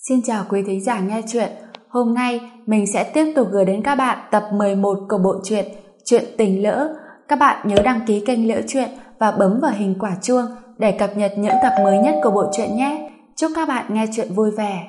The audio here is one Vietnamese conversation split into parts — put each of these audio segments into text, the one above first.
Xin chào quý thính giả nghe chuyện. Hôm nay mình sẽ tiếp tục gửi đến các bạn tập 11 của bộ truyện Chuyện Tình Lỡ. Các bạn nhớ đăng ký kênh Lỡ Chuyện và bấm vào hình quả chuông để cập nhật những tập mới nhất của bộ truyện nhé. Chúc các bạn nghe chuyện vui vẻ.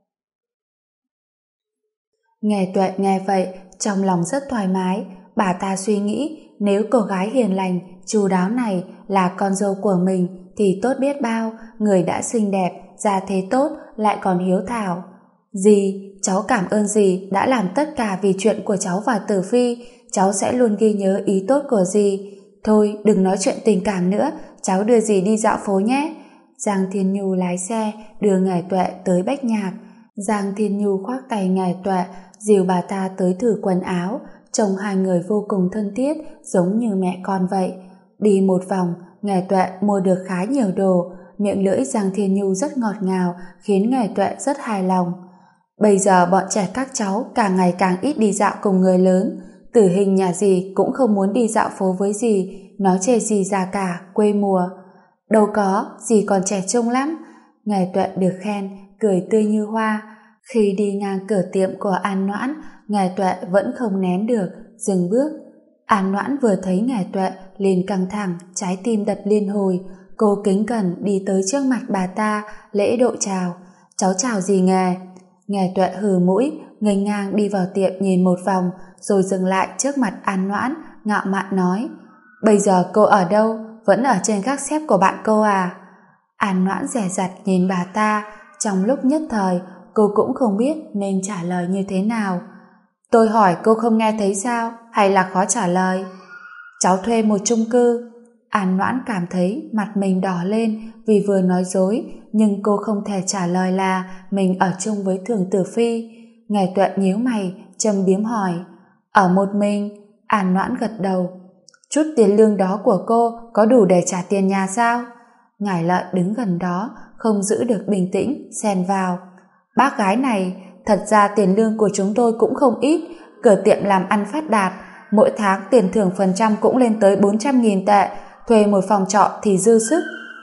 Nghe Tuệ nghe vậy, trong lòng rất thoải mái. Bà ta suy nghĩ nếu cô gái hiền lành, chu đáo này là con dâu của mình thì tốt biết bao. Người đã xinh đẹp, gia thế tốt, lại còn hiếu thảo. Dì, cháu cảm ơn dì đã làm tất cả vì chuyện của cháu và Tử Phi. Cháu sẽ luôn ghi nhớ ý tốt của dì. Thôi đừng nói chuyện tình cảm nữa, cháu đưa dì đi dạo phố nhé. Giang Thiên Nhu lái xe đưa Ngải Tuệ tới Bách Nhạc. Giang Thiên Nhu khoác tay Ngải Tuệ, dìu bà ta tới thử quần áo. Trông hai người vô cùng thân thiết, giống như mẹ con vậy. Đi một vòng, Ngải Tuệ mua được khá nhiều đồ. Miệng lưỡi Giang Thiên Nhu rất ngọt ngào, khiến Ngải Tuệ rất hài lòng. Bây giờ bọn trẻ các cháu càng ngày càng ít đi dạo cùng người lớn. Tử Hình nhà dì cũng không muốn đi dạo phố với dì, nó chê dì già cả, quê mùa. Đâu có, dì còn trẻ trung lắm. Ngải Tuệ được khen, cười tươi như hoa. Khi đi ngang cửa tiệm của An Noãn, Ngải Tuệ vẫn không nén được, dừng bước. An Noãn vừa thấy Ngải Tuệ liền căng thẳng, trái tim đập liên hồi. Cô kính cẩn đi tới trước mặt bà ta, lễ độ chào. Cháu chào dì Ngải. Ngải Tuệ hừ mũi, nghênh ngang đi vào tiệm nhìn một vòng, rồi dừng lại trước mặt An Noãn, ngạo mạn nói: Bây giờ cô ở đâu? Vẫn ở trên gác xếp của bạn cô à? An Noãn dè dặt nhìn bà ta, trong lúc nhất thời cô cũng không biết nên trả lời như thế nào. Tôi hỏi cô không nghe thấy sao, hay là khó trả lời? Cháu thuê một chung cư. An Noãn cảm thấy mặt mình đỏ lên vì vừa nói dối, nhưng cô không thể trả lời là mình ở chung với Thường Tử Phi. Ngải Tuệ nhíu mày, châm biếm hỏi: Ở một mình? An Noãn gật đầu. Chút tiền lương đó của cô có đủ để trả tiền nhà sao? Ngải Lợi đứng gần đó, không giữ được bình tĩnh, xen vào: Bác gái này, thật ra tiền lương của chúng tôi cũng không ít, cửa tiệm làm ăn phát đạt, mỗi tháng tiền thưởng phần trăm cũng lên tới 400.000 tệ, thuê một phòng trọ thì dư sức.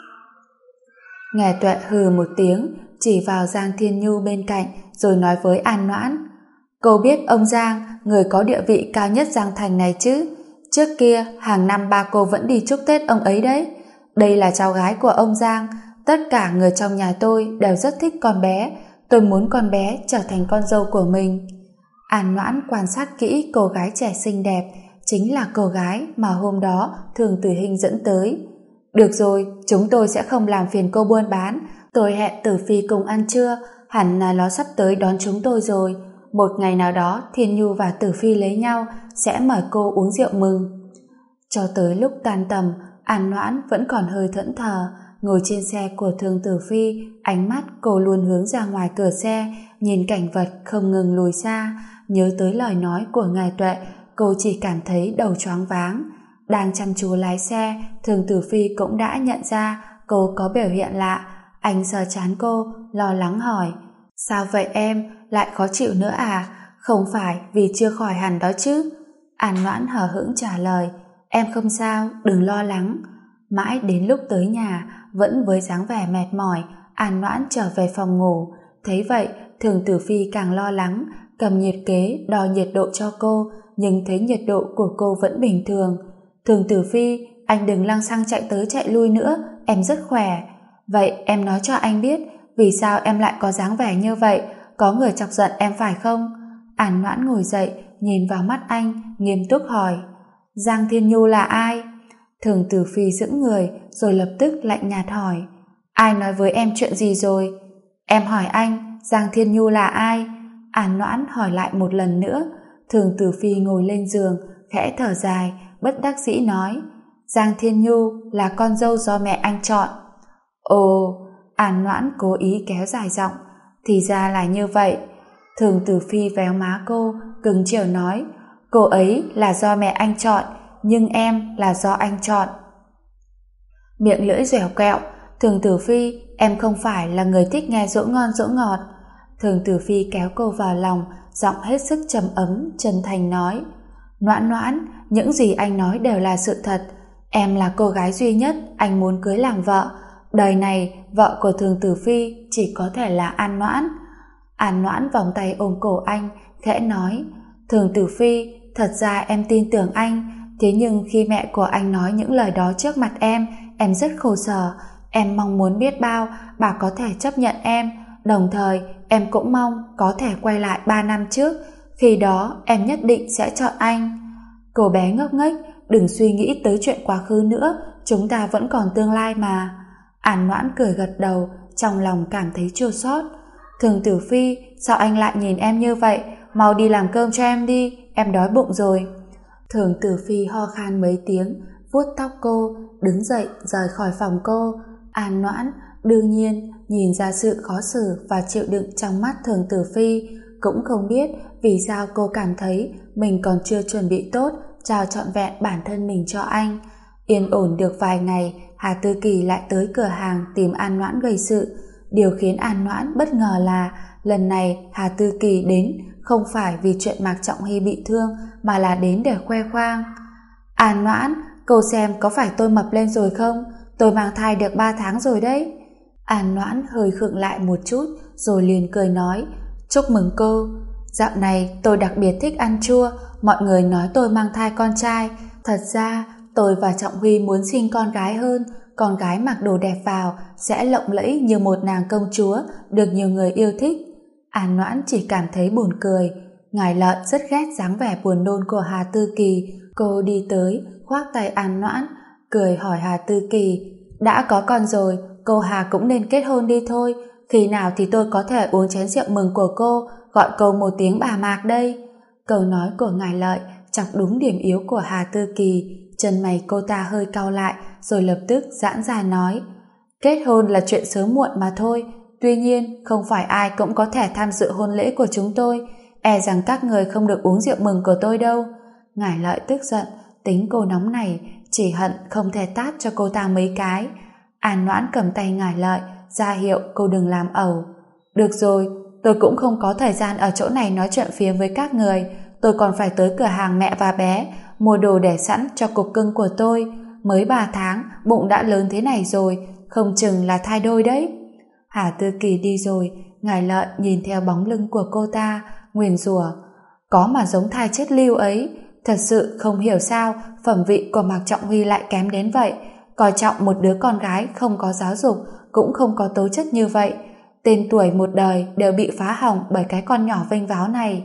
Ngải Tuệ hừ một tiếng, chỉ vào Giang Thiên Nhu bên cạnh, rồi nói với An Noãn: Cô biết ông Giang, người có địa vị cao nhất Giang Thành này chứ? Trước kia, hàng năm ba cô vẫn đi chúc Tết ông ấy đấy. Đây là cháu gái của ông Giang, tất cả người trong nhà tôi đều rất thích con bé. Tôi muốn con bé trở thành con dâu của mình. An Noãn quan sát kỹ cô gái trẻ xinh đẹp, chính là cô gái mà hôm đó Thường Tử Hình dẫn tới. Được rồi, chúng tôi sẽ không làm phiền cô buôn bán. Tôi hẹn Tử Phi cùng ăn trưa, hẳn là nó sắp tới đón chúng tôi rồi. Một ngày nào đó Thiên Nhu và Tử Phi lấy nhau, sẽ mời cô uống rượu mừng. Cho tới lúc tan tầm, An Noãn vẫn còn hơi thẫn thờ. Ngồi trên xe của Thường Tử Phi, ánh mắt cô luôn hướng ra ngoài cửa xe, nhìn cảnh vật không ngừng lùi xa. Nhớ tới lời nói của Ngải Tuệ, cô chỉ cảm thấy đầu choáng váng. Đang chăm chú lái xe, Thường Tử Phi cũng đã nhận ra cô có biểu hiện lạ. Anh sờ trán cô, lo lắng hỏi: Sao vậy em, lại khó chịu nữa à? Không phải vì chưa khỏi hẳn đó chứ? An Noãn hờ hững trả lời: Em không sao, đừng lo lắng. Mãi đến lúc tới nhà, vẫn với dáng vẻ mệt mỏi, An Noãn trở về phòng ngủ. Thấy vậy, Thường Tử Phi càng lo lắng, cầm nhiệt kế đo nhiệt độ cho cô, nhưng thấy nhiệt độ của cô vẫn bình thường. Thường Tử Phi, anh đừng lăng xăng chạy tới chạy lui nữa, em rất khỏe. Vậy em nói cho anh biết, vì sao em lại có dáng vẻ như vậy? Có người chọc giận em phải không? An Noãn ngồi dậy, nhìn vào mắt anh, nghiêm túc hỏi: Giang Thiên Nhu là ai? Thường Tử Phi giữ người, rồi lập tức lạnh nhạt hỏi: Ai nói với em chuyện gì rồi? Em hỏi anh, Giang Thiên Nhu là ai? An Noãn hỏi lại một lần nữa. Thường Tử Phi ngồi lên giường, khẽ thở dài, bất đắc dĩ nói: Giang Thiên Nhu là con dâu do mẹ anh chọn. Ồ, An Noãn cố ý kéo dài giọng: Thì ra là như vậy. Thường Tử Phi véo má cô, cứng chiều nói: Cô ấy là do mẹ anh chọn, nhưng em là do anh chọn. Miệng lưỡi dẻo quẹo: Thường Tử Phi, em không phải là người thích nghe dỗ ngon dỗ ngọt. Thường Tử Phi kéo cô vào lòng, giọng hết sức trầm ấm, chân thành nói: Noãn Noãn, những gì anh nói đều là sự thật. Em là cô gái duy nhất anh muốn cưới làm vợ. Đời này, vợ của Thường Tử Phi chỉ có thể là An Noãn. An Noãn vòng tay ôm cổ anh, khẽ nói: Thường Tử Phi, thật ra em tin tưởng anh, thế nhưng khi mẹ của anh nói những lời đó trước mặt em rất khổ sở. Em mong muốn biết bao bà có thể chấp nhận em, đồng thời em cũng mong có thể quay lại 3 năm trước, khi đó em nhất định sẽ chọn anh. Cô bé ngốc nghếch, đừng suy nghĩ tới chuyện quá khứ nữa, chúng ta vẫn còn tương lai mà. An Noãn cười gật đầu, trong lòng cảm thấy chua xót. Thường Tử Phi, sao anh lại nhìn em như vậy? Mau đi làm cơm cho em đi, em đói bụng rồi. Thường Tử Phi ho khan mấy tiếng, vuốt tóc cô, đứng dậy rời khỏi phòng cô. An Noãn đương nhiên nhìn ra sự khó xử và chịu đựng trong mắt Thường Tử Phi, cũng không biết vì sao cô cảm thấy mình còn chưa chuẩn bị tốt trao trọn vẹn bản thân mình cho anh. Yên ổn được vài ngày, Hà Tư Kỳ lại tới cửa hàng tìm An Noãn gây sự. Điều khiến An Noãn bất ngờ là lần này Hà Tư Kỳ đến không phải vì chuyện Mạc Trọng Hy bị thương, mà là đến để khoe khoang. An Noãn, cô xem có phải tôi mập lên rồi không? Tôi mang thai được 3 tháng rồi đấy. An Noãn hơi khựng lại một chút rồi liền cười nói: Chúc mừng cô. Dạo này tôi đặc biệt thích ăn chua, mọi người nói tôi mang thai con trai. Thật ra tôi và Trọng Huy muốn sinh con gái hơn, con gái mặc đồ đẹp vào sẽ lộng lẫy như một nàng công chúa, được nhiều người yêu thích. An Noãn chỉ cảm thấy buồn cười. Ngài Lợi rất ghét dáng vẻ buồn nôn của Hà Tư Kỳ. Cô đi tới khoác tay An Noãn, cười hỏi Hà Tư Kỳ: Đã có con rồi, cô Hà cũng nên kết hôn đi thôi. Khi nào thì tôi có thể uống chén rượu mừng của cô, gọi cô một tiếng bà Mạc đây? Câu nói của Ngài Lợi chọc đúng điểm yếu của Hà Tư Kỳ. Chân mày cô ta hơi cau lại, rồi lập tức giãn ra nói: Kết hôn là chuyện sớm muộn mà thôi. Tuy nhiên không phải ai cũng có thể tham dự hôn lễ của chúng tôi. E rằng các người không được uống rượu mừng của tôi đâu. Ngài Lợi tức giận, tính cô nóng này, chỉ hận không thể tát cho cô ta mấy cái. An Noãn cầm tay Ngài Lợi, ra hiệu cô đừng làm ẩu. Được rồi, tôi cũng không có thời gian ở chỗ này nói chuyện phiếm với các người. Tôi còn phải tới cửa hàng mẹ và bé, mua đồ để sẵn cho cục cưng của tôi. Mới 3 tháng, bụng đã lớn thế này rồi, không chừng là thai đôi đấy. Hà Tư Kỳ đi rồi, Ngài Lợi nhìn theo bóng lưng của cô ta, nguyền rủa: Có mà giống thai chết lưu ấy. Thật sự không hiểu sao phẩm vị của Mạc Trọng Huy lại kém đến vậy, coi trọng một đứa con gái không có giáo dục, cũng không có tố chất như vậy. Tên tuổi một đời đều bị phá hỏng bởi cái con nhỏ vênh váo này.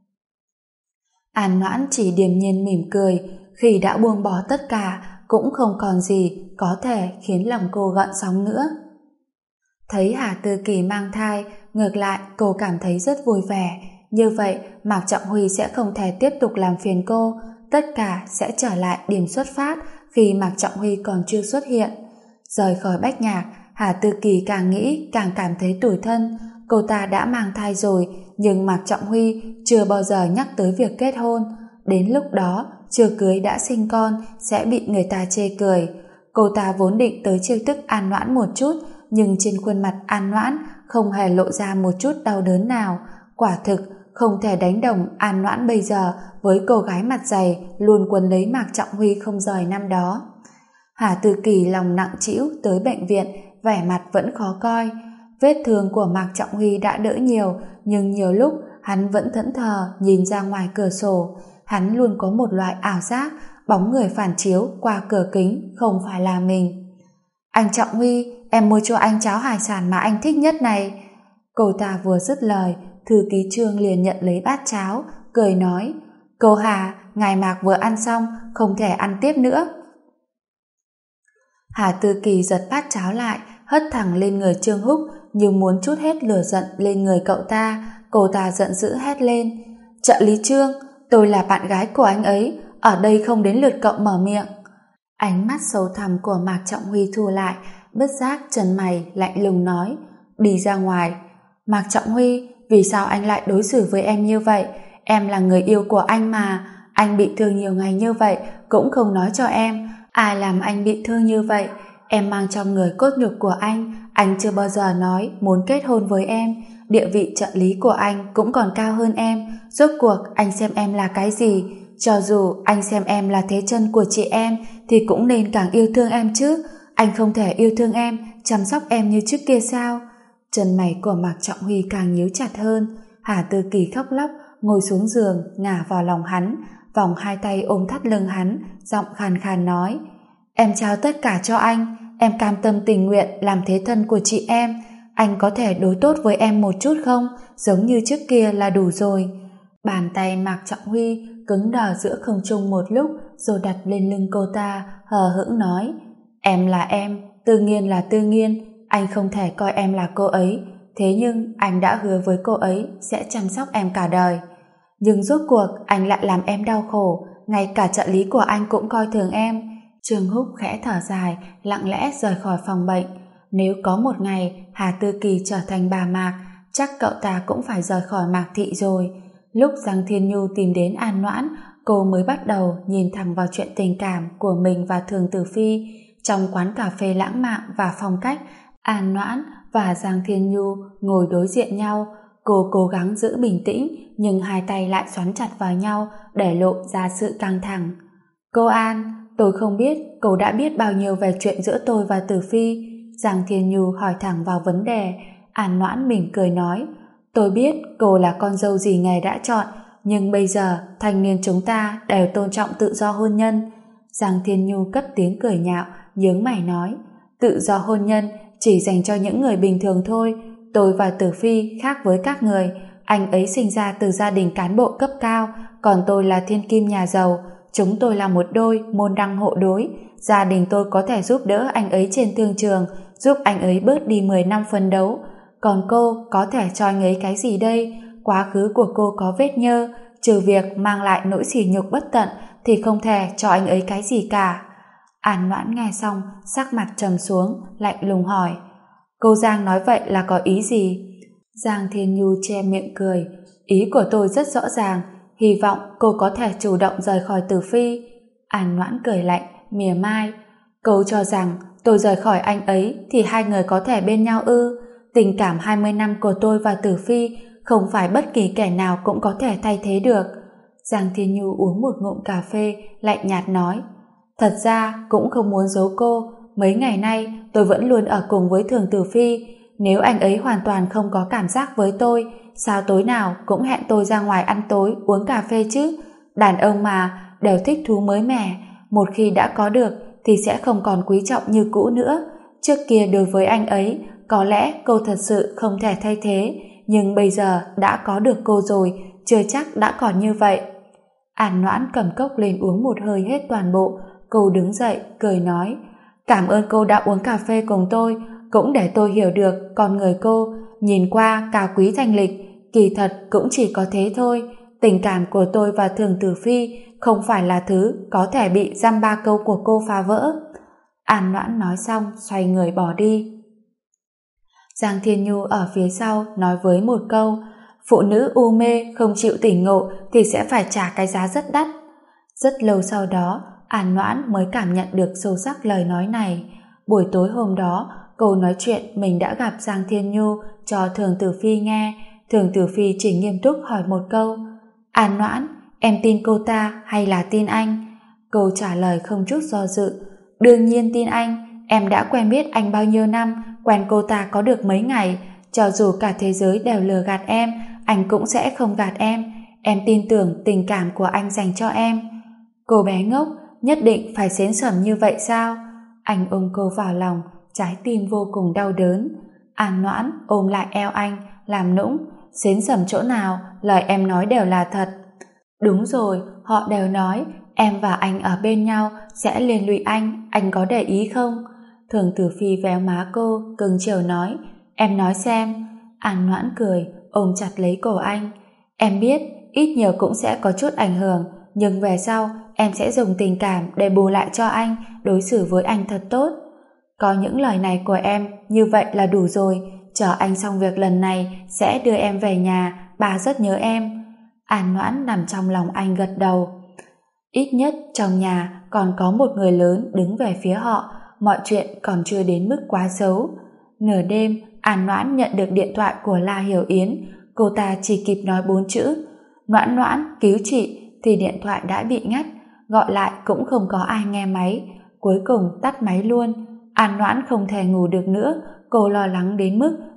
An Noãn chỉ điềm nhiên mỉm cười, khi đã buông bỏ tất cả cũng không còn gì có thể khiến lòng cô gợn sóng nữa. Thấy Hà Tư Kỳ mang thai, ngược lại cô cảm thấy rất vui vẻ. Như vậy Mạc Trọng Huy sẽ không thể tiếp tục làm phiền cô, tất cả sẽ trở lại điểm xuất phát khi Mạc Trọng Huy còn chưa xuất hiện. Rời khỏi Bách Nhạc, Hà Tư Kỳ càng nghĩ càng cảm thấy tủi thân. Cô ta đã mang thai rồi, nhưng Mạc Trọng Huy chưa bao giờ nhắc tới việc kết hôn. Đến lúc đó chưa cưới đã sinh con sẽ bị người ta chê cười. Cô ta vốn định tới trêu tức An Noãn một chút, nhưng trên khuôn mặt An Noãn không hề lộ ra một chút đau đớn nào. Quả thực không thể đánh đồng An Noãn bây giờ với cô gái mặt dày luôn quấn lấy Mạc Trọng Huy không rời năm đó. Hà Tư Kỳ lòng nặng trĩu tới bệnh viện, vẻ mặt vẫn khó coi. Vết thương của Mạc Trọng Huy đã đỡ nhiều, nhưng nhiều lúc hắn vẫn thẫn thờ nhìn ra ngoài cửa sổ. Hắn luôn có một loại ảo giác bóng người phản chiếu qua cửa kính không phải là mình. Anh Trọng Huy, em mua cho anh cháo hải sản mà anh thích nhất này. Cô ta vừa dứt lời, thư ký Trương liền nhận lấy bát cháo, cười nói: Cô Hà, ngài Mạc vừa ăn xong, không thể ăn tiếp nữa. Hà Tư Kỳ giật bát cháo lại, hất thẳng lên người Trương Húc, như muốn trút hết lửa giận lên người cậu ta. Cô ta giận dữ hét lên: Trợ lý Trương, tôi là bạn gái của anh ấy, ở đây không đến lượt cậu mở miệng. Ánh mắt sâu thẳm của Mạc Trọng Huy thu lại, bất giác chân mày lạnh lùng nói: Đi ra ngoài. Mạc Trọng Huy, vì sao anh lại đối xử với em như vậy? Em là người yêu của anh mà. Anh bị thương nhiều ngày như vậy cũng không nói cho em. Ai làm anh bị thương như vậy? Em mang trong người cốt nhục của anh chưa bao giờ nói muốn kết hôn với em. Địa vị trợ lý của anh cũng còn cao hơn em. Rốt cuộc anh xem em là cái gì? Cho dù anh xem em là thế chân của chị em thì cũng nên càng yêu thương em chứ. Anh không thể yêu thương em, chăm sóc em như trước kia sao? Chân mày của Mạc Trọng Huy càng nhíu chặt hơn. Hà Tư Kỳ khóc lóc ngồi xuống giường, ngả vào lòng hắn, vòng hai tay ôm thắt lưng hắn, giọng khàn khàn nói: Em trao tất cả cho anh, em cam tâm tình nguyện làm thế thân của chị em. Anh có thể đối tốt với em một chút không? Giống như trước kia là đủ rồi. Bàn tay Mạc Trọng Huy cứng đờ giữa không trung một lúc, rồi đặt lên lưng cô ta, hờ hững nói: Em là em, Tư Nghiên là Tư Nghiên, anh không thể coi em là cô ấy. Thế nhưng anh đã hứa với cô ấy sẽ chăm sóc em cả đời. Nhưng rốt cuộc anh lại làm em đau khổ, ngay cả trợ lý của anh cũng coi thường em. Trương Húc khẽ thở dài, lặng lẽ rời khỏi phòng bệnh. Nếu có một ngày Hà Tư Kỳ trở thành bà Mạc, chắc cậu ta cũng phải rời khỏi Mạc Thị rồi. Lúc Giang Thiên Nhu tìm đến An Noãn, cô mới bắt đầu nhìn thẳng vào chuyện tình cảm của mình và Thường Tử Phi. Trong quán cà phê lãng mạn và phong cách, An Noãn và Giang Thiên Nhu ngồi đối diện nhau. Cô cố gắng giữ bình tĩnh, nhưng hai tay lại xoắn chặt vào nhau để lộ ra sự căng thẳng. Cô An, tôi không biết cô đã biết bao nhiêu về chuyện giữa tôi và Tử Phi. Giang Thiên Nhu hỏi thẳng vào vấn đề. An Noãn mỉm cười nói: Tôi biết cô là con dâu dì nghề đã chọn, nhưng bây giờ thanh niên chúng ta đều tôn trọng tự do hôn nhân. Giang Thiên Nhu cất tiếng cười nhạo, nhướng mày nói: Tự do hôn nhân chỉ dành cho những người bình thường thôi. Tôi và Tử Phi khác với các người. Anh ấy sinh ra từ gia đình cán bộ cấp cao, còn tôi là thiên kim nhà giàu. Chúng tôi là một đôi môn đăng hộ đối. Gia đình tôi có thể giúp đỡ anh ấy trên thương trường, giúp anh ấy bớt đi 10 năm phấn đấu. Còn cô có thể cho anh ấy cái gì đây? Quá khứ của cô có vết nhơ, trừ việc mang lại nỗi sỉ nhục bất tận thì không thể cho anh ấy cái gì cả. An Noãn nghe xong, sắc mặt trầm xuống, lạnh lùng hỏi: Cô Giang nói vậy là có ý gì? Giang Thiên Nhu che miệng cười: Ý của tôi rất rõ ràng, hy vọng cô có thể chủ động rời khỏi Tử Phi. An Noãn cười lạnh, mỉa mai: Cô cho rằng tôi rời khỏi anh ấy thì hai người có thể bên nhau ư? Tình cảm 20 năm của tôi và Tử Phi không phải bất kỳ kẻ nào cũng có thể thay thế được. Giang Thiên Nhu uống một ngụm cà phê, lạnh nhạt nói: Thật ra cũng không muốn giấu cô, mấy ngày nay tôi vẫn luôn ở cùng với Thường Tử Phi. Nếu anh ấy hoàn toàn không có cảm giác với tôi, sao tối nào cũng hẹn tôi ra ngoài ăn tối, uống cà phê chứ? Đàn ông mà, đều thích thú mới mẻ. Một khi đã có được thì sẽ không còn quý trọng như cũ nữa. Trước kia đối với anh ấy, có lẽ cô thật sự không thể thay thế, nhưng bây giờ đã có được cô rồi, chưa chắc đã còn như vậy. An Noãn cầm cốc lên uống một hơi hết toàn bộ. Cô đứng dậy, cười nói: Cảm ơn cô đã uống cà phê cùng tôi, cũng để tôi hiểu được con người cô. Nhìn qua cao quý thanh lịch, kỳ thật cũng chỉ có thế thôi. Tình cảm của tôi và Thường Tử Phi không phải là thứ có thể bị dăm ba câu của cô phá vỡ. An Noãn nói xong, xoay người bỏ đi. Giang Thiên Nhu ở phía sau nói với một câu: Phụ nữ u mê không chịu tỉnh ngộ thì sẽ phải trả cái giá rất đắt. Rất lâu sau đó, An Noãn mới cảm nhận được sâu sắc lời nói này. Buổi tối hôm đó, cô nói chuyện mình đã gặp Giang Thiên Nhu cho Thường Tử Phi nghe. Thường Tử Phi chỉ nghiêm túc hỏi một câu: An Noãn, em tin cô ta hay là tin anh? Cô trả lời không chút do dự: Đương nhiên tin anh. Em đã quen biết anh bao nhiêu năm, quen cô ta có được mấy ngày. Cho dù cả thế giới đều lừa gạt em, anh cũng sẽ không gạt em. Em tin tưởng tình cảm của anh dành cho em. Cô bé ngốc, nhất định phải xến xẩm như vậy sao? Anh ôm cô vào lòng, trái tim vô cùng đau đớn. An Noãn ôm lại eo anh, làm nũng: Xến xẩm chỗ nào, lời em nói đều là thật. Đúng rồi, họ đều nói em và anh ở bên nhau sẽ liên lụy anh có để ý không? Thường Tử Phi véo má cô, cưng chiều nói: Em nói xem. An Noãn cười, ôm chặt lấy cổ anh: Em biết, ít nhiều cũng sẽ có chút ảnh hưởng, nhưng về sau em sẽ dùng tình cảm để bù lại cho anh, đối xử với anh thật tốt. Có những lời này của em như vậy là đủ rồi. Chờ anh xong việc lần này sẽ đưa em về nhà, bà rất nhớ em. An Noãn nằm trong lòng anh gật đầu. Ít nhất trong nhà còn có một người lớn đứng về phía họ, mọi chuyện còn chưa đến mức quá xấu. Nửa đêm, An Noãn nhận được điện thoại của La Hiểu Yến. Cô ta chỉ kịp nói 4 chữ: Noãn Noãn, cứu chị, thì điện thoại đã bị ngắt. Gọi lại cũng không có ai nghe máy. Cuối cùng tắt máy luôn. An Noãn không thể ngủ được nữa. Cô lo lắng đến mức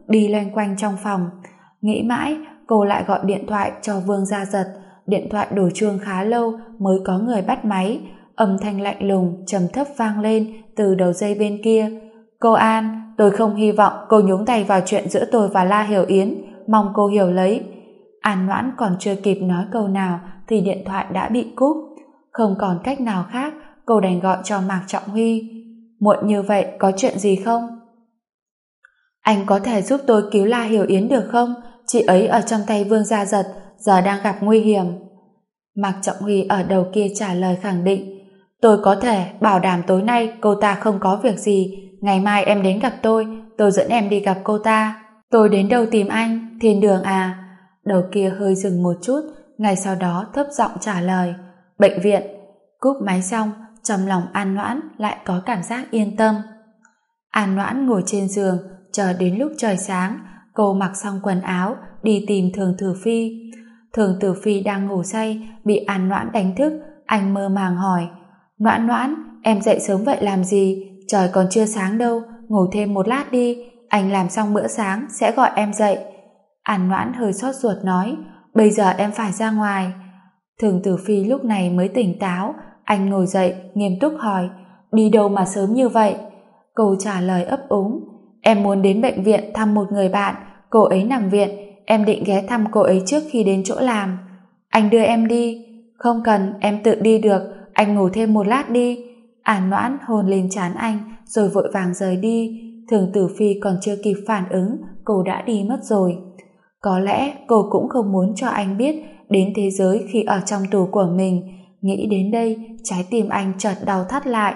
đi loanh quanh trong phòng. Nghĩ mãi, cô lại gọi điện thoại cho Vương Gia Giật. Điện thoại đổ chuông khá lâu mới có người bắt máy. Âm thanh lạnh lùng, trầm thấp vang lên từ đầu dây bên kia. Cô An, tôi không hy vọng cô nhúng tay vào chuyện giữa tôi và La Hiểu Yến, mong cô hiểu lấy. An Noãn còn chưa kịp nói câu nào thì điện thoại đã bị cúp. Không còn cách nào khác, cô đành gọi cho Mạc Trọng Huy. Muộn như vậy, có chuyện gì không? Anh có thể giúp tôi cứu La Hiểu Yến được không? Chị ấy ở trong tay Vương Gia Giật, giờ đang gặp nguy hiểm. Mạc Trọng Huy ở đầu kia trả lời khẳng định. Tôi có thể bảo đảm tối nay cô ta không có việc gì. Ngày mai em đến gặp tôi dẫn em đi gặp cô ta. Tôi đến đâu tìm anh? Thiên đường à? Đầu kia hơi dừng một chút, ngay sau đó thấp giọng trả lời. Bệnh viện. Cúp máy xong, trong lòng An Noãn lại có cảm giác yên tâm. An Noãn ngồi trên giường, chờ đến lúc trời sáng, cô mặc xong quần áo, đi tìm Thường Tử Phi. Thường Tử Phi đang ngủ say, bị An Noãn đánh thức, anh mơ màng hỏi. Noãn Noãn, em dậy sớm vậy làm gì? Trời còn chưa sáng đâu, ngủ thêm một lát đi, anh làm xong bữa sáng sẽ gọi em dậy. An Noãn hơi sốt ruột nói, bây giờ em phải ra ngoài. Thường Tử Phi lúc này mới tỉnh táo, anh ngồi dậy, nghiêm túc hỏi, đi đâu mà sớm như vậy? Cô trả lời ấp úng, em muốn đến bệnh viện thăm một người bạn, cô ấy nằm viện, em định ghé thăm cô ấy trước khi đến chỗ làm. Anh đưa em đi. Không cần, em tự đi được, anh ngủ thêm một lát đi. An Noãn hôn lên trán anh, rồi vội vàng rời đi. Thường Tử Phi còn chưa kịp phản ứng, cô đã đi mất rồi. Có lẽ cô cũng không muốn cho anh biết đến thế giới khi ở trong tù của mình. Nghĩ đến đây, trái tim anh chợt đau thắt lại.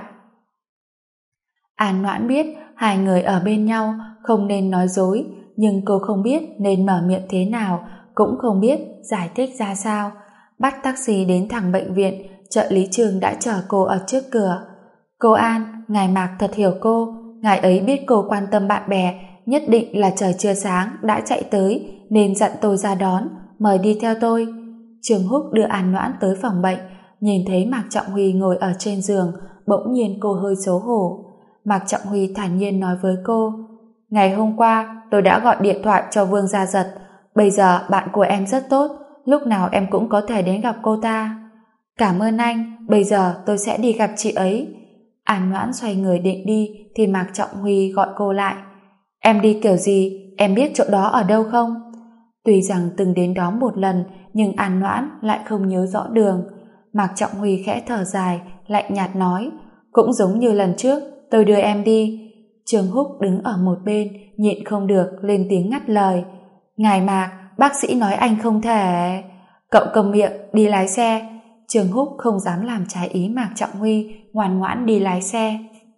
An Noãn biết hai người ở bên nhau không nên nói dối, nhưng cô không biết nên mở miệng thế nào, cũng không biết giải thích ra sao. Bắt taxi đến thẳng bệnh viện, trợ lý Trương đã chờ cô ở trước cửa. Cô An, ngài Mạc thật hiểu cô, ngài ấy biết cô quan tâm bạn bè, nhất định là trời chưa sáng đã chạy tới nên dặn tôi ra đón, mời đi theo tôi. Trương Húc đưa An Noãn tới phòng bệnh, nhìn thấy Mạc Trọng Huy ngồi ở trên giường, bỗng nhiên cô hơi xấu hổ. Mạc Trọng Huy thản nhiên nói với cô, ngày hôm qua tôi đã gọi điện thoại cho Vương Gia Giật, bây giờ bạn của em rất tốt, lúc nào em cũng có thể đến gặp cô ta. Cảm ơn anh, bây giờ tôi sẽ đi gặp chị ấy. An Noãn xoay người định đi thì Mạc Trọng Huy gọi cô lại. Em đi kiểu gì, em biết chỗ đó ở đâu không? Tuy rằng từng đến đó một lần, nhưng An Noãn lại không nhớ rõ đường. Mạc Trọng Huy khẽ thở dài, lạnh nhạt nói, cũng giống như lần trước, tôi đưa em đi. Trương Húc đứng ở một bên, nhịn không được, lên tiếng ngắt lời. Ngài Mạc, bác sĩ nói anh không thể... Cậu cầm miệng, đi lái xe. Trương Húc không dám làm trái ý Mạc Trọng Huy, ngoan ngoãn đi lái xe.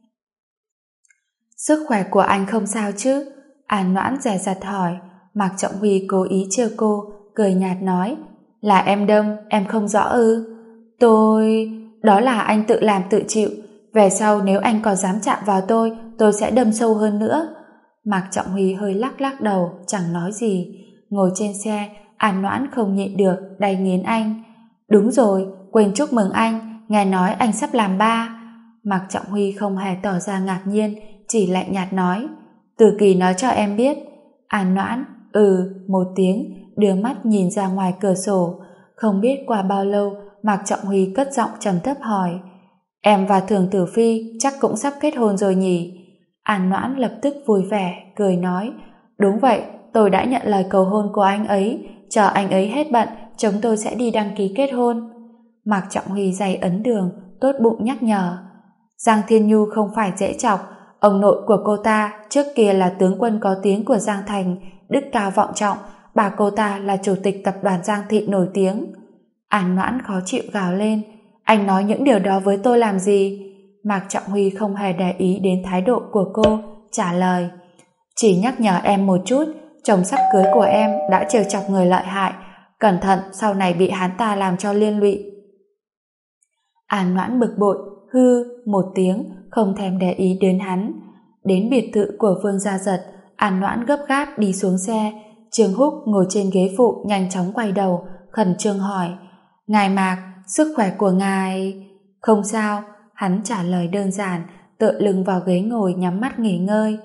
Sức khỏe của anh không sao chứ? An Noãn dè dặt hỏi. Mạc Trọng Huy cố ý trêu cô, cười nhạt nói, là em đâm, em không rõ ư? Đó là anh tự làm tự chịu. Về sau nếu anh còn dám chạm vào tôi sẽ đâm sâu hơn nữa. Mạc Trọng Huy hơi lắc lắc đầu, chẳng nói gì. Ngồi trên xe, An Noãn không nhịn được, đay nghiến anh. Đúng rồi, quên chúc mừng anh, nghe nói anh sắp làm ba. Mạc Trọng Huy không hề tỏ ra ngạc nhiên, chỉ lạnh nhạt nói, Từ Kỳ nói cho em biết. An Noãn, một tiếng, đưa mắt nhìn ra ngoài cửa sổ. Không biết qua bao lâu, Mạc Trọng Huy cất giọng trầm thấp hỏi, em và Thường Tử Phi chắc cũng sắp kết hôn rồi nhỉ? An Noãn lập tức vui vẻ, cười nói, đúng vậy, tôi đã nhận lời cầu hôn của anh ấy, chờ anh ấy hết bận, chúng tôi sẽ đi đăng ký kết hôn. Mạc Trọng Huy day ấn đường, tốt bụng nhắc nhở, Giang Thiên Nhu không phải dễ chọc, ông nội của cô ta trước kia là tướng quân có tiếng của Giang Thành, đức cao vọng trọng, bà cô ta là chủ tịch tập đoàn Giang Thị nổi tiếng. An Noãn khó chịu gào lên, anh nói những điều đó với tôi làm gì? Mạc Trọng Huy không hề để ý đến thái độ của cô, trả lời, chỉ nhắc nhở em một chút, chồng sắp cưới của em đã trêu chọc người lợi hại, cẩn thận sau này bị hắn ta làm cho liên lụy. An Noãn bực bội, hư một tiếng, không thèm để ý đến hắn. Đến biệt thự của Vương Gia Giật, An Noãn gấp gáp đi xuống xe. Trương Húc ngồi trên ghế phụ nhanh chóng quay đầu, khẩn trương hỏi, ngài Mạc, sức khỏe của ngài... Không sao, hắn trả lời đơn giản, tựa lưng vào ghế ngồi nhắm mắt nghỉ ngơi.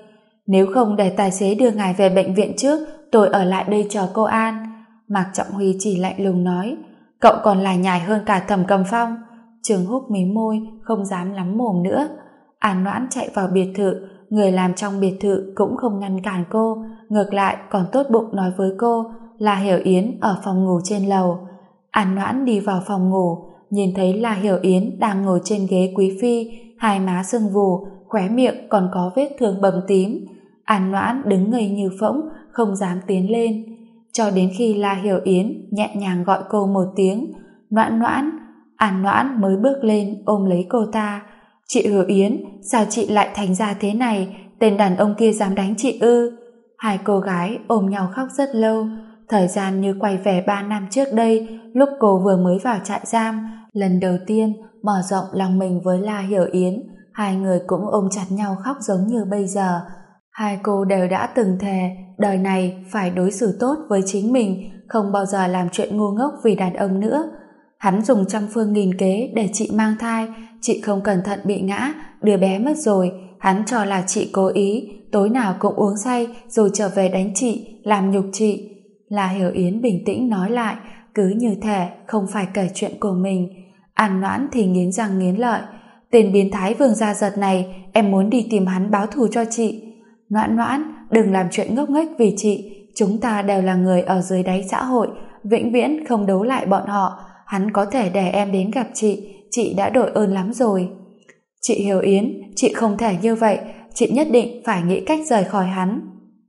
Nếu không để tài xế đưa ngài về bệnh viện trước, tôi ở lại đây chờ cô An. Mạc Trọng Huy chỉ lạnh lùng nói. Cậu còn lải nhải hơn cả Thẩm Cầm Phong. Trường Húc mím môi, không dám lắm mồm nữa. An Noãn chạy vào biệt thự, người làm trong biệt thự cũng không ngăn cản cô, ngược lại còn tốt bụng nói với cô là Hiểu Yến ở phòng ngủ trên lầu. An Noãn đi vào phòng ngủ, nhìn thấy là Hiểu Yến đang ngồi trên ghế quý phi, hai má sưng vù, khóe miệng còn có vết thương bầm tím. An Noãn đứng ngây như phỗng, không dám tiến lên, cho đến khi La Hiểu Yến nhẹ nhàng gọi cô một tiếng Noãn Noãn, An Noãn mới bước lên ôm lấy cô ta. Chị Hiểu Yến, sao chị lại thành ra thế này? Tên đàn ông kia dám đánh chị ư? Hai cô gái ôm nhau khóc rất lâu. Thời gian như quay về 3 năm trước đây, lúc cô vừa mới vào trại giam, lần đầu tiên mở rộng lòng mình với La Hiểu Yến. Hai người cũng ôm chặt nhau khóc giống như bây giờ. Hai cô đều đã từng thề đời này phải đối xử tốt với chính mình, không bao giờ làm chuyện ngu ngốc vì đàn ông nữa. Hắn dùng trăm phương nghìn kế để chị mang thai, chị không cẩn thận bị ngã, đứa bé mất rồi. Hắn cho là chị cố ý, tối nào cũng uống say rồi trở về đánh chị, làm nhục chị. La Hiểu Yến bình tĩnh nói lại, cứ như thể không phải kể chuyện của mình. An Noãn thì nghiến răng nghiến lợi. Tên biến thái Vương Gia Giật này, em muốn đi tìm hắn báo thù cho chị. Noãn Noãn, đừng làm chuyện ngốc nghếch vì chị. Chúng ta đều là người ở dưới đáy xã hội, vĩnh viễn không đấu lại bọn họ. Hắn có thể để em đến gặp chị đã đội ơn lắm rồi. Chị Hiểu Yến, chị không thể như vậy, chị nhất định phải nghĩ cách rời khỏi hắn.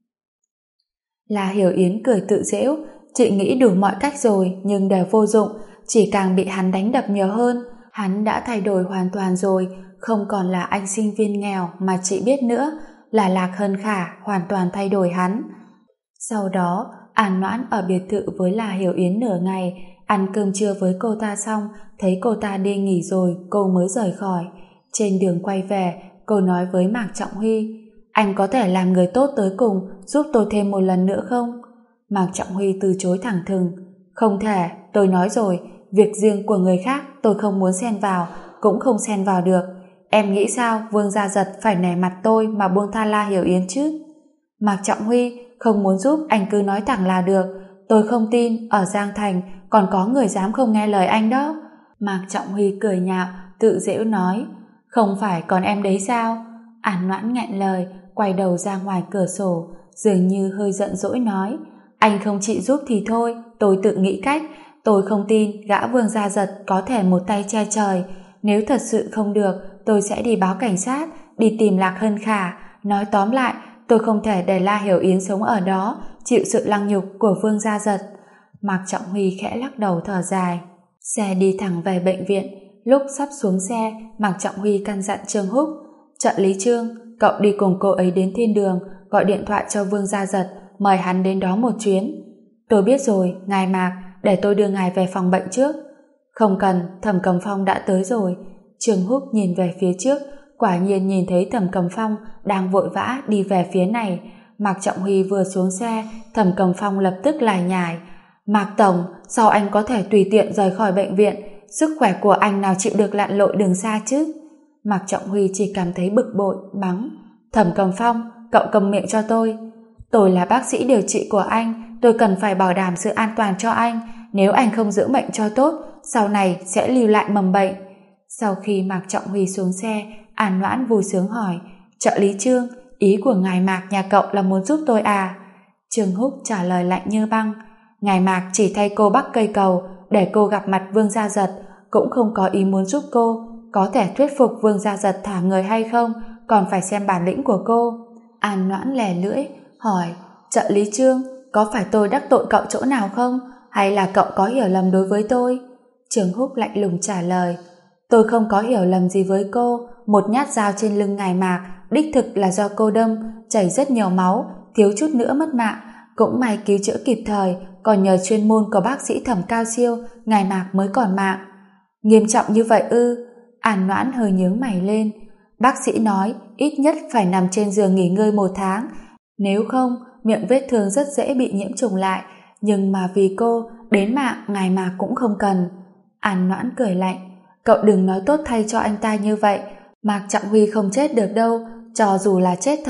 La Hiểu Yến cười tự giễu, chị nghĩ đủ mọi cách rồi nhưng đều vô dụng, chỉ càng bị hắn đánh đập nhiều hơn. Hắn đã thay đổi hoàn toàn rồi, không còn là anh sinh viên nghèo mà chị biết nữa, là Lạc Hân Khả hoàn toàn thay đổi hắn. Sau đó, An Noãn ở biệt thự với La Hiểu Yến nửa ngày, ăn cơm trưa với cô ta xong, thấy cô ta đi nghỉ rồi, cô mới rời khỏi. Trên đường quay về, cô nói với Mạc Trọng Huy, anh có thể làm người tốt tới cùng, giúp tôi thêm một lần nữa không? Mạc Trọng Huy từ chối thẳng thừng, không thể, tôi nói rồi, việc riêng của người khác tôi không muốn xen vào, cũng không xen vào được. Em nghĩ sao Vương Gia Giật phải nể mặt tôi mà buông tha La Hiểu Yến chứ? Mạc Trọng Huy, không muốn giúp anh cứ nói thẳng là được. Tôi không tin ở Giang Thành còn có người dám không nghe lời anh đó. Mạc Trọng Huy cười nhạo, tự giễu nói, không phải còn em đấy sao? An Noãn nghẹn lời, quay đầu ra ngoài cửa sổ, dường như hơi giận dỗi nói, anh không chịu giúp thì thôi, tôi tự nghĩ cách. Tôi không tin gã Vương Gia Giật có thể một tay che trời. Nếu thật sự không được, tôi sẽ đi báo cảnh sát, đi tìm Lạc Hân Khả. Nói tóm lại, tôi không thể để La Hiểu Yến sống ở đó, chịu sự lăng nhục của Vương Gia Giật. Mạc Trọng Huy khẽ lắc đầu thở dài. Xe đi thẳng về bệnh viện. Lúc sắp xuống xe, Mạc Trọng Huy căn dặn Trương Húc, trợ lý Trương, cậu đi cùng cô ấy đến thiên đường, gọi điện thoại cho Vương Gia Giật, mời hắn đến đó một chuyến. Tôi biết rồi, ngài Mạc, để tôi đưa ngài về phòng bệnh trước. Không cần, Thẩm Cầm Phong đã tới rồi. Trương Húc nhìn về phía trước, quả nhiên nhìn thấy Thẩm Cầm Phong đang vội vã đi về phía này. Mạc Trọng Huy vừa xuống xe, Thẩm Cầm Phong lập tức lải nhải, Mạc Tổng, sao anh có thể tùy tiện rời khỏi bệnh viện? Sức khỏe của anh nào chịu được lặn lội đường xa chứ? Mạc Trọng Huy chỉ cảm thấy bực bội, mắng, Thẩm Cầm Phong, cậu cầm miệng cho tôi. Tôi là bác sĩ điều trị của anh, tôi cần phải bảo đảm sự an toàn cho anh. Nếu anh không giữ bệnh cho tốt, sau này sẽ lưu lại mầm bệnh. Sau khi Mạc Trọng Huy xuống xe, An Noãn vui sướng hỏi, trợ lý Trương, ý của ngài Mạc nhà cậu là muốn giúp tôi à? Trương Húc trả lời lạnh như băng, ngài Mạc chỉ thay cô bắc cây cầu để cô gặp mặt Vương Gia Giật, cũng không có ý muốn giúp cô. Có thể thuyết phục Vương Gia Giật thả người hay không còn phải xem bản lĩnh của cô. An Noãn lè lưỡi hỏi, trợ lý Trương, có phải tôi đắc tội cậu chỗ nào không, hay là cậu có hiểu lầm đối với tôi? Trương Húc lạnh lùng trả lời, tôi không có hiểu lầm gì với cô. Một nhát dao trên lưng ngài Mạc đích thực là do cô đâm, chảy rất nhiều máu, thiếu chút nữa mất mạng, cũng may cứu chữa kịp thời, còn nhờ chuyên môn của bác sĩ Thẩm cao siêu, ngài Mạc mới còn mạng. Nghiêm trọng như vậy ư? An Noãn hơi nhướng mày lên. Bác sĩ nói ít nhất phải nằm trên giường nghỉ ngơi 1 tháng, nếu không miệng vết thương rất dễ bị nhiễm trùng lại, nhưng mà vì cô đến mạng ngài Mạc cũng không cần. An Noãn cười lạnh, cậu đừng nói tốt thay cho anh ta như vậy. Mạc Trọng Huy không chết được đâu, cho dù là chết thật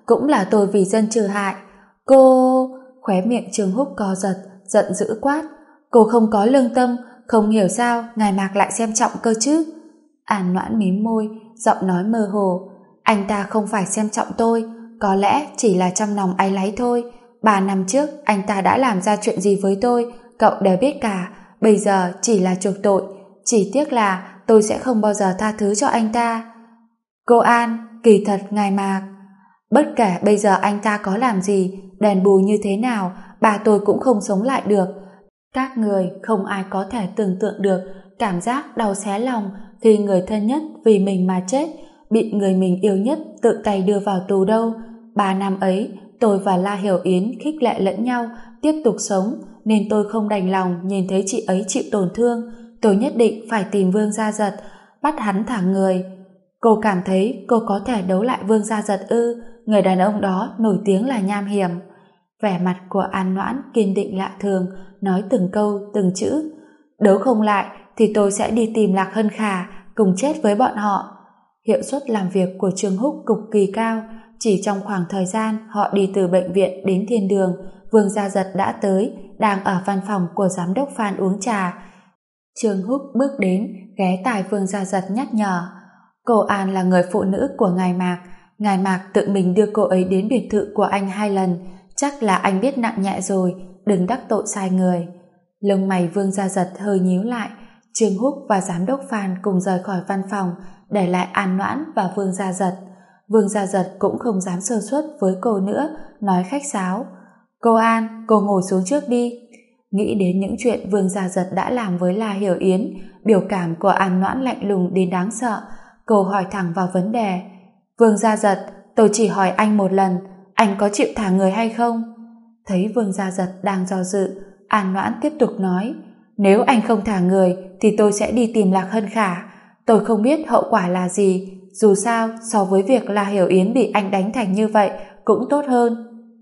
cũng là tôi vì dân trừ hại. Cô... Khóe miệng Trương Húc co giật, giận dữ quát. Cô không có lương tâm, không hiểu sao ngài Mạc lại xem trọng cơ chứ. An Noãn mím môi, giọng nói mơ hồ. Anh ta không phải xem trọng tôi, có lẽ chỉ là trong lòng áy náy thôi. 3 năm trước anh ta đã làm ra chuyện gì với tôi, cậu đều biết cả. Bây giờ chỉ là chuộc tội, chỉ tiếc là tôi sẽ không bao giờ tha thứ cho anh ta. Cô An, kỳ thật ngài Mạc, bất kể bây giờ anh ta có làm gì, đền bù như thế nào, bà tôi cũng không sống lại được. Các người không ai có thể tưởng tượng được cảm giác đau xé lòng khi người thân nhất vì mình mà chết, bị người mình yêu nhất tự tay đưa vào tù đâu. 3 năm ấy, tôi và La Hiểu Yến khích lệ lẫn nhau tiếp tục sống, nên tôi không đành lòng nhìn thấy chị ấy chịu tổn thương. Tôi nhất định phải tìm Vương Gia Giật, bắt hắn thả người. Cô cảm thấy cô có thể đấu lại Vương Gia Giật ư? Người đàn ông đó nổi tiếng là nham hiểm. Vẻ mặt của An Noãn kiên định lạ thường, nói từng câu từng chữ. Đấu không lại thì tôi sẽ đi tìm Lạc Hân Khả, cùng chết với bọn họ. Hiệu suất làm việc của Trương Húc cực kỳ cao. Chỉ trong khoảng thời gian họ đi từ bệnh viện đến thiên đường, Vương Gia Giật đã tới, đang ở văn phòng của giám đốc Phan uống trà. Trương Húc bước đến, ghé tai Vương Gia Giật nhắc nhở. Cô An là người phụ nữ của ngài Mạc. Ngài Mạc tự mình đưa cô ấy đến biệt thự của anh 2 lần. Chắc là anh biết nặng nhẹ rồi, đừng đắc tội sai người. Lông mày Vương Gia Giật hơi nhíu lại. Trương Húc và giám đốc Phan cùng rời khỏi văn phòng, để lại An Noãn và Vương Gia Giật. Vương Gia Giật cũng không dám sơ suất với cô nữa, nói khách sáo. Cô An, cô ngồi xuống trước đi. Nghĩ đến những chuyện Vương Gia Giật đã làm với La Hiểu Yến, biểu cảm của An Noãn lạnh lùng đến đáng sợ. Cô hỏi thẳng vào vấn đề. Vương Gia Giật, tôi chỉ hỏi anh một lần, anh có chịu thả người hay không? Thấy Vương Gia Giật đang do dự, An Noãn tiếp tục nói. Nếu anh không thả người thì tôi sẽ đi tìm Lạc Hân Khả. Tôi không biết hậu quả là gì, dù sao so với việc La Hiểu Yến bị anh đánh thành như vậy cũng tốt hơn.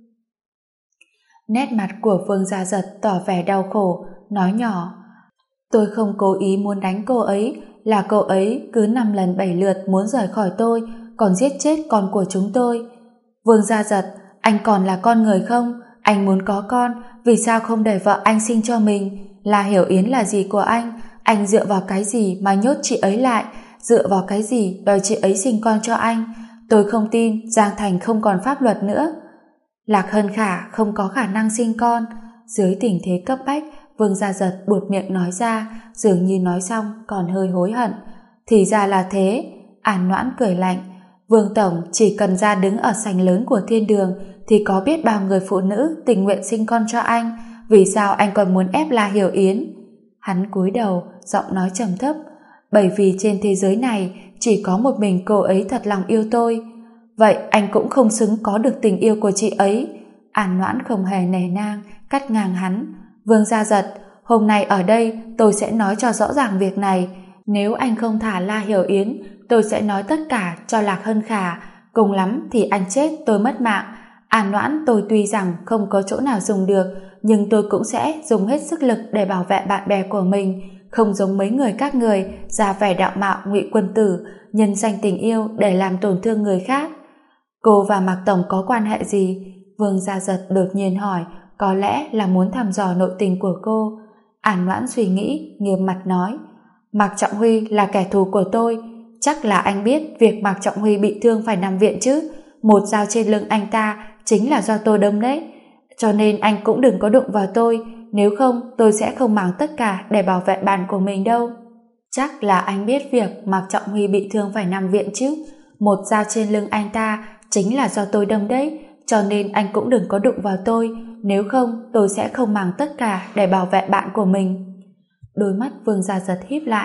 Nét mặt của Vương Gia Giật tỏ vẻ đau khổ, nói nhỏ. Tôi không cố ý muốn đánh cô ấy, là cô ấy cứ 5 lần 7 lượt muốn rời khỏi tôi, còn giết chết con của chúng tôi. Vương Gia Giật, anh còn là con người không? Anh muốn có con, vì sao không để vợ anh sinh cho mình? La Hiểu Yến là gì của anh dựa vào cái gì mà nhốt chị ấy lại? Dựa vào cái gì đòi chị ấy sinh con cho anh? Tôi không tin Giang Thành không còn pháp luật nữa. Lạc Hân Khả không có khả năng sinh con. Dưới tình thế cấp bách, Vương Gia Giật buột miệng nói ra, dường như nói xong còn hơi hối hận. Thì ra là thế. An Noãn cười lạnh. Vương Tổng chỉ cần ra đứng ở sảnh lớn của thiên đường thì có biết bao người phụ nữ tình nguyện sinh con cho anh. Vì sao anh còn muốn ép La Hiểu Yến? Hắn cúi đầu, giọng nói trầm thấp. Bởi vì trên thế giới này chỉ có một mình cô ấy thật lòng yêu tôi. Vậy anh cũng không xứng có được tình yêu của chị ấy. An Noãn không hề nề nang, cắt ngang hắn. Vương Gia Giật, hôm nay ở đây tôi sẽ nói cho rõ ràng việc này. Nếu anh không thả La Hiểu Yến, tôi sẽ nói tất cả cho Lạc Hân Khả. Cùng lắm thì anh chết tôi mất mạng. An Noãn tôi tuy rằng không có chỗ nào dùng được, nhưng tôi cũng sẽ dùng hết sức lực để bảo vệ bạn bè của mình, không giống mấy người các người ra vẻ đạo mạo ngụy quân tử, nhân danh tình yêu để làm tổn thương người khác. Cô và Mạc Tổng có quan hệ gì? Vương Gia Giật đột nhiên hỏi, có lẽ là muốn thăm dò nội tình của cô. An Noãn suy nghĩ, nghiêm mặt nói. Mạc Trọng Huy là kẻ thù của tôi. Chắc là anh biết việc Mạc Trọng Huy bị thương phải nằm viện chứ. Một dao trên lưng anh ta chính là do tôi đâm đấy. Cho nên anh cũng đừng có đụng vào tôi, nếu không tôi sẽ không mang tất cả để bảo vệ bạn của mình đâu. Chắc là anh biết việc Mạc Trọng Huy bị thương phải nằm viện chứ. Một dao trên lưng anh ta chính là do tôi đâm đấy, cho nên anh cũng đừng có đụng vào tôi, nếu không tôi sẽ không mang tất cả để bảo vệ bạn của mình. Đôi mắt Vương Gia Giật híp lại.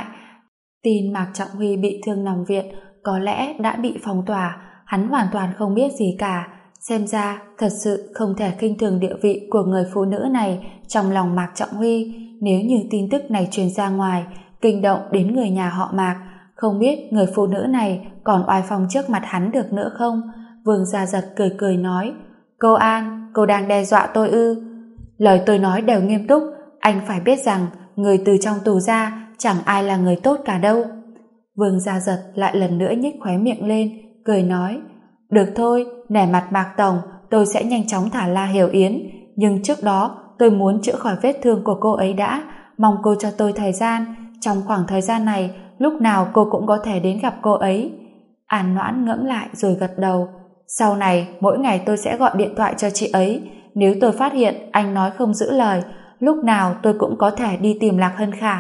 Tin Mạc Trọng Huy bị thương nằm viện có lẽ đã bị phong tỏa, hắn hoàn toàn không biết gì cả. Xem ra thật sự không thể khinh thường địa vị của người phụ nữ này trong lòng Mạc Trọng Huy. Nếu như tin tức này truyền ra ngoài, kinh động đến người nhà họ Mạc, không biết người phụ nữ này còn oai phong trước mặt hắn được nữa không? Vương Gia Giật cười cười nói. Cô An, cô đang đe dọa tôi ư? Lời tôi nói đều nghiêm túc. Anh phải biết rằng người từ trong tù ra chẳng ai là người tốt cả đâu. Vương Gia Giật lại lần nữa nhếch khóe miệng lên, cười nói. Được thôi, nể mặt Mạc Tổng, tôi sẽ nhanh chóng thả La Hiểu Yến, nhưng trước đó tôi muốn chữa khỏi vết thương của cô ấy đã, mong cô cho tôi thời gian, trong khoảng thời gian này, lúc nào cô cũng có thể đến gặp cô ấy. An Noãn ngẫm lại rồi gật đầu. Sau này, mỗi ngày tôi sẽ gọi điện thoại cho chị ấy, nếu tôi phát hiện anh nói không giữ lời, lúc nào tôi cũng có thể đi tìm Lạc Hân Khả.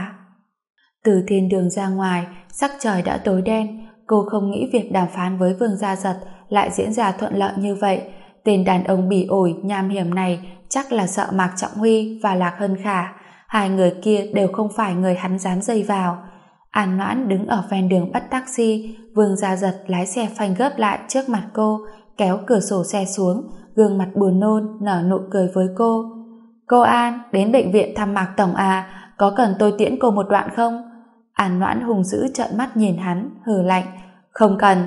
Từ thiên đường ra ngoài, sắc trời đã tối đen, cô không nghĩ việc đàm phán với Vương Gia Giật lại diễn ra thuận lợi như vậy. Tên đàn ông bỉ ổi, nham hiểm này chắc là sợ Mạc Trọng Huy và Lạc Hân Khả. Hai người kia đều không phải người hắn dám dây vào. An Noãn đứng ở ven đường bắt taxi, Vương Gia Giật lái xe phanh gấp lại trước mặt cô, kéo cửa sổ xe xuống, gương mặt buồn nôn, nở nụ cười với cô. Cô An, đến bệnh viện thăm Mạc Tổng à, có cần tôi tiễn cô một đoạn không? An Noãn hùng dữ trợn mắt nhìn hắn, hừ lạnh. Không cần.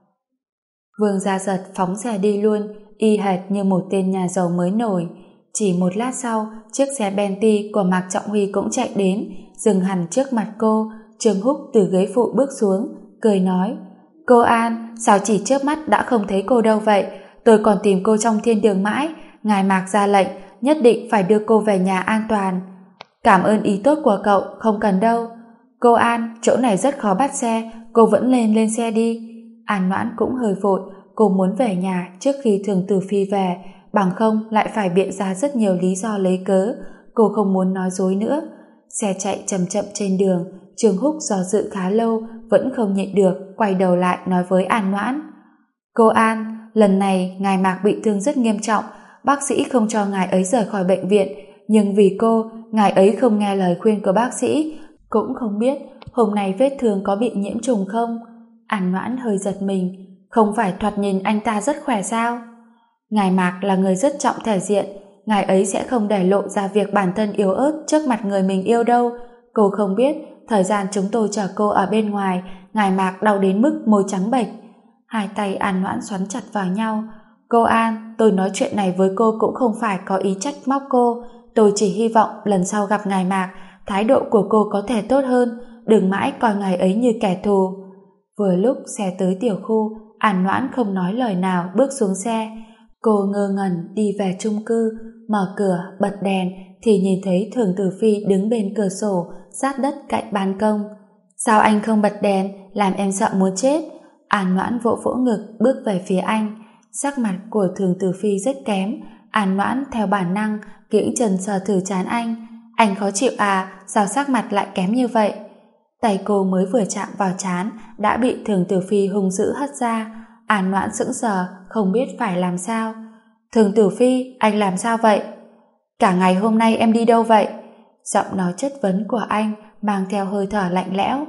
Vương Gia Giật phóng xe đi luôn, y hệt như một tên nhà giàu mới nổi. Chỉ một lát sau, chiếc xe Bentley của Mạc Trọng Huy cũng chạy đến, dừng hẳn trước mặt cô. Trương Húc từ ghế phụ bước xuống, cười nói: Cô An, sao chỉ chớp mắt đã không thấy cô đâu vậy? Tôi còn tìm cô trong thiên đường mãi. Ngài Mạc ra lệnh, nhất định phải đưa cô về nhà an toàn. Cảm ơn ý tốt của cậu, không cần đâu. Cô An, chỗ này rất khó bắt xe, cô vẫn lên xe đi. An Noãn cũng hơi vội, cô muốn về nhà trước khi Thường Tử Phi về, bằng không lại phải biện ra rất nhiều lý do lấy cớ. Cô không muốn nói dối nữa. Xe chạy chậm chậm trên đường, Trương Húc do dự khá lâu, vẫn không nhịn được, quay đầu lại nói với An Noãn: Cô An, lần này ngài Mạc bị thương rất nghiêm trọng, bác sĩ không cho ngài ấy rời khỏi bệnh viện, nhưng vì cô, ngài ấy không nghe lời khuyên của bác sĩ, cũng không biết hôm nay vết thương có bị nhiễm trùng không. An Noãn hơi giật mình, không phải thoạt nhìn anh ta rất khỏe sao? Ngài Mạc là người rất trọng thể diện, ngài ấy sẽ không để lộ ra việc bản thân yếu ớt trước mặt người mình yêu đâu. Cô không biết, thời gian chúng tôi chờ cô ở bên ngoài, ngài Mạc đau đến mức môi trắng bệch. Hai tay An Noãn xoắn chặt vào nhau. Cô An, tôi nói chuyện này với cô cũng không phải có ý trách móc cô, tôi chỉ hy vọng lần sau gặp ngài Mạc, thái độ của cô có thể tốt hơn, đừng mãi coi ngài ấy như kẻ thù. Vừa lúc xe tới tiểu khu, An Noãn không nói lời nào bước xuống xe. Cô ngơ ngẩn đi về chung cư, mở cửa, bật đèn thì nhìn thấy Thường Tử Phi đứng bên cửa sổ, sát đất cạnh ban công. Sao anh không bật đèn, làm em sợ muốn chết. An Noãn vỗ vỗ ngực bước về phía anh. Sắc mặt của Thường Tử Phi rất kém. An Noãn theo bản năng kiễng chân sờ thử trán anh. Anh khó chịu à, sao sắc mặt lại kém như vậy? Tay cô mới vừa chạm vào trán đã bị Thường Tử Phi hung dữ hất ra. An Noãn sững sờ, không biết phải làm sao. Thường Tử Phi, anh làm sao vậy? Cả ngày hôm nay em đi đâu vậy? Giọng nói chất vấn của anh mang theo hơi thở lạnh lẽo.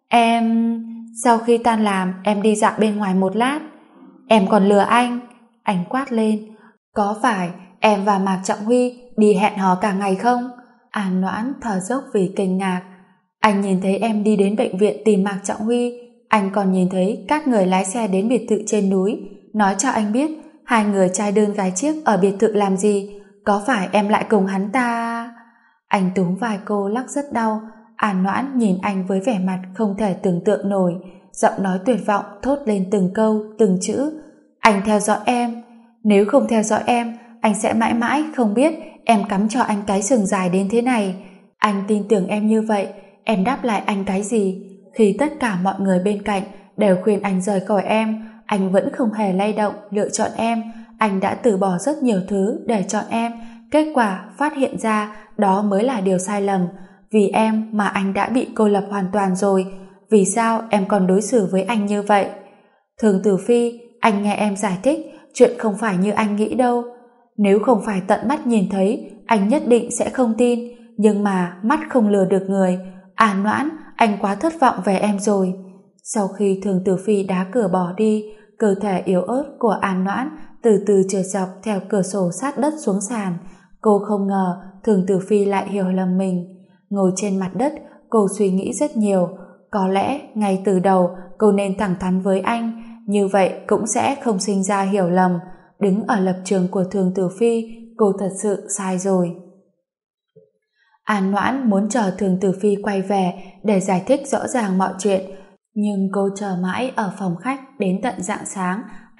Sau khi tan làm em đi dạo bên ngoài một lát. Em còn lừa anh quát lên. Có phải em và Mạc Trọng Huy đi hẹn hò cả ngày không? An Noãn thở dốc vì kinh ngạc. Anh nhìn thấy em đi đến bệnh viện tìm Mạc Trọng Huy, anh còn nhìn thấy các người lái xe đến biệt thự trên núi, nói cho anh biết hai người trai đơn gái chiếc ở biệt thự làm gì. Có phải em lại cùng hắn ta? Anh túm vai cô lắc rất đau. An Noãn nhìn anh với vẻ mặt không thể tưởng tượng nổi, giọng nói tuyệt vọng thốt lên từng câu, từng chữ. Anh theo dõi em. Nếu không theo dõi em, anh sẽ mãi mãi không biết em cắm cho anh cái sừng dài đến thế này. Anh tin tưởng em như vậy, em đáp lại anh cái gì? Khi tất cả mọi người bên cạnh đều khuyên anh rời khỏi em, anh vẫn không hề lay động lựa chọn em. Anh đã từ bỏ rất nhiều thứ để chọn em, kết quả phát hiện ra đó mới là điều sai lầm. Vì em mà anh đã bị cô lập hoàn toàn rồi. Vì sao em còn đối xử với anh như vậy? Thường Tử Phi, anh nghe em giải thích, chuyện không phải như anh nghĩ đâu. Nếu không phải tận mắt nhìn thấy, anh nhất định sẽ không tin. Nhưng mà mắt không lừa được người. An Noãn, anh quá thất vọng về em rồi. Sau khi Thường Tử Phi đá cửa bỏ đi, cơ thể yếu ớt của An Noãn từ từ trượt dọc theo cửa sổ sát đất xuống sàn. Cô không ngờ Thường Tử Phi lại hiểu lầm mình. Ngồi trên mặt đất, cô suy nghĩ rất nhiều. Có lẽ ngay từ đầu cô nên thẳng thắn với anh, như vậy cũng sẽ không sinh ra hiểu lầm. Đứng ở lập trường của Thường Tử Phi, cô thật sự sai rồi. An Noãn muốn chờ Thường Tử Phi quay về để giải thích rõ ràng mọi chuyện, nhưng cô chờ mãi ở phòng khách đến tận rạng sáng,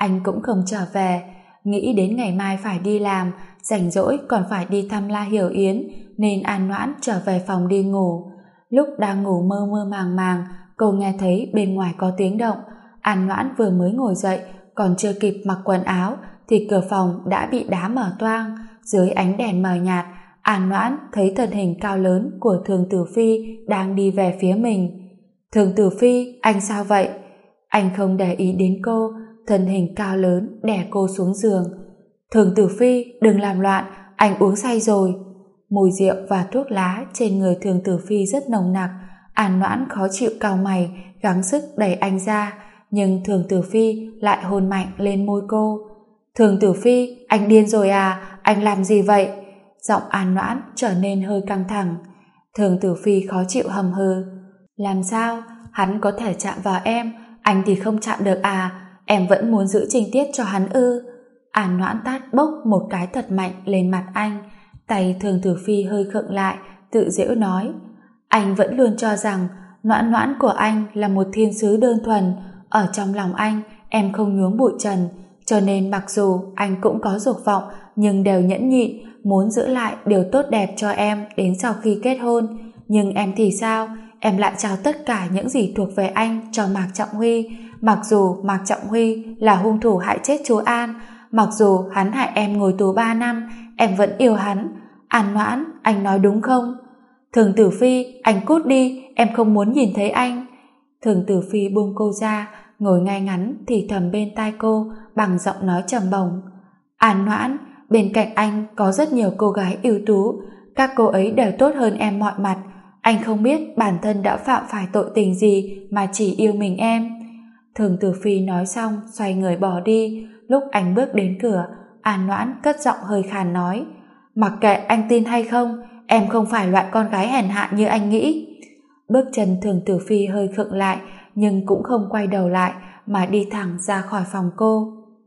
anh cũng không trở về. Nghĩ đến ngày mai phải đi làm, rảnh rỗi còn phải đi thăm La Hiểu Yến, nên An Noãn trở về phòng đi ngủ. Lúc đang ngủ mơ mơ màng màng, cô nghe thấy bên ngoài có tiếng động. An Noãn vừa mới ngồi dậy, còn chưa kịp mặc quần áo, thì cửa phòng đã bị đá mở toang. Dưới ánh đèn mờ nhạt, An Noãn thấy thân hình cao lớn của Thường Tử Phi đang đi về phía mình. Thường Tử Phi, anh sao vậy? Anh không để ý đến cô, thân hình cao lớn đè cô xuống giường. Thường Tử Phi, đừng làm loạn, anh uống say rồi. Mùi rượu và thuốc lá trên người Thường Tử Phi rất nồng nặc. An Noãn khó chịu cau mày, gắng sức đẩy anh ra, nhưng Thường Tử Phi lại hôn mạnh lên môi cô. Thường Tử Phi, anh điên rồi à? Anh làm gì vậy? Giọng An Noãn trở nên hơi căng thẳng. Thường Tử Phi khó chịu hầm hừ. Làm sao? Hắn có thể chạm vào em, anh thì không chạm được à? Em vẫn muốn giữ tình tiết cho hắn ư? An Noãn tát bốc một cái thật mạnh lên mặt anh. Tay Thường Tử Phi hơi khựng lại, tự giễu nói. Anh vẫn luôn cho rằng Noãn Noãn của anh là một thiên sứ đơn thuần. Ở trong lòng anh, em không nhuốm bụi trần, cho nên mặc dù anh cũng có dục vọng, nhưng đều nhẫn nhịn, muốn giữ lại điều tốt đẹp cho em đến sau khi kết hôn. Nhưng em thì sao? Em lại trao tất cả những gì thuộc về anh cho Mạc Trọng Huy. Mặc dù Mạc Trọng Huy là hung thủ hại chết chú An, mặc dù hắn hại em ngồi tù 3 năm, em vẫn yêu hắn. An Noãn, anh nói đúng không? Thường Tử Phi, anh cút đi, em không muốn nhìn thấy anh. Thường Tử Phi buông cô ra, ngồi ngay ngắn thì thầm bên tai cô bằng giọng nói trầm bổng. An Noãn, bên cạnh anh có rất nhiều cô gái ưu tú, các cô ấy đều tốt hơn em mọi mặt. Anh không biết bản thân đã phạm phải tội tình gì mà chỉ yêu mình em. Thường Tử Phi nói xong xoay người bỏ đi. Lúc anh bước đến cửa, An Noãn cất giọng hơi khàn nói. Mặc kệ anh tin hay không, em không phải loại con gái hèn hạ như anh nghĩ. Bước chân Thường Tử Phi hơi khựng lại, nhưng cũng không quay đầu lại mà đi thẳng ra khỏi phòng cô.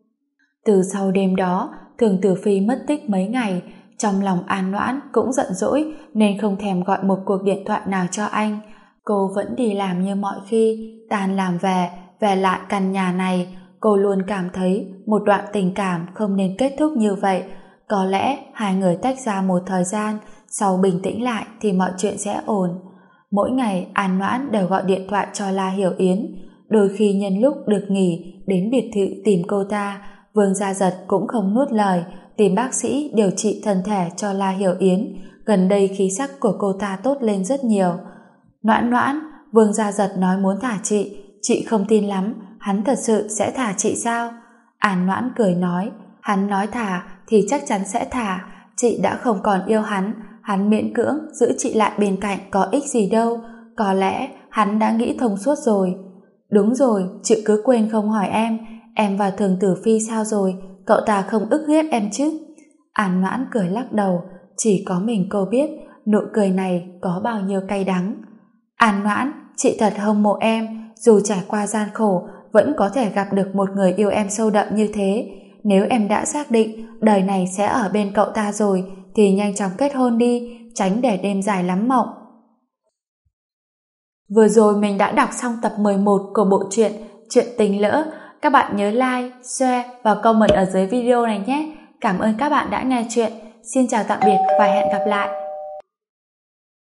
Từ sau đêm đó, Thường Tử Phi mất tích mấy ngày. Trong lòng An Noãn cũng giận dỗi nên không thèm gọi một cuộc điện thoại nào cho anh. Cô vẫn đi làm như mọi khi, tan làm về lại căn nhà này. Cô luôn cảm thấy một đoạn tình cảm không nên kết thúc như vậy. Có lẽ hai người tách ra một thời gian, sau bình tĩnh lại thì mọi chuyện sẽ ổn. Mỗi ngày An Noãn đều gọi điện thoại cho La Hiểu Yến. Đôi khi nhân lúc được nghỉ đến biệt thự tìm cô ta. Vương Gia Giật cũng không nuốt lời, tìm bác sĩ điều trị thân thể cho La Hiểu Yến. Gần đây khí sắc của cô ta tốt lên rất nhiều. Noãn Noãn, Vương Gia Giật nói muốn thả chị không tin lắm, hắn thật sự sẽ thả chị sao? An Noãn cười nói, hắn nói thả thì chắc chắn sẽ thả, chị đã không còn yêu hắn miễn cưỡng giữ chị lại bên cạnh có ích gì đâu, có lẽ hắn đã nghĩ thông suốt rồi. Đúng rồi, chị cứ quên không hỏi em và Thường Tử Phi sao rồi, cậu ta không ức hiếp em chứ? An Noãn cười lắc đầu, chỉ có mình cô biết nụ cười này có bao nhiêu cay đắng. An Noãn, chị thật hâm mộ em, dù trải qua gian khổ vẫn có thể gặp được một người yêu em sâu đậm như thế. Nếu em đã xác định đời này sẽ ở bên cậu ta rồi thì nhanh chóng kết hôn đi, tránh để đêm dài lắm mộng. Vừa rồi mình đã đọc xong tập 11 của bộ truyện Chuyện Tình Lỡ. Các bạn nhớ like, share và comment ở dưới video này nhé. Cảm ơn các bạn đã nghe chuyện. Xin chào tạm biệt và hẹn gặp lại.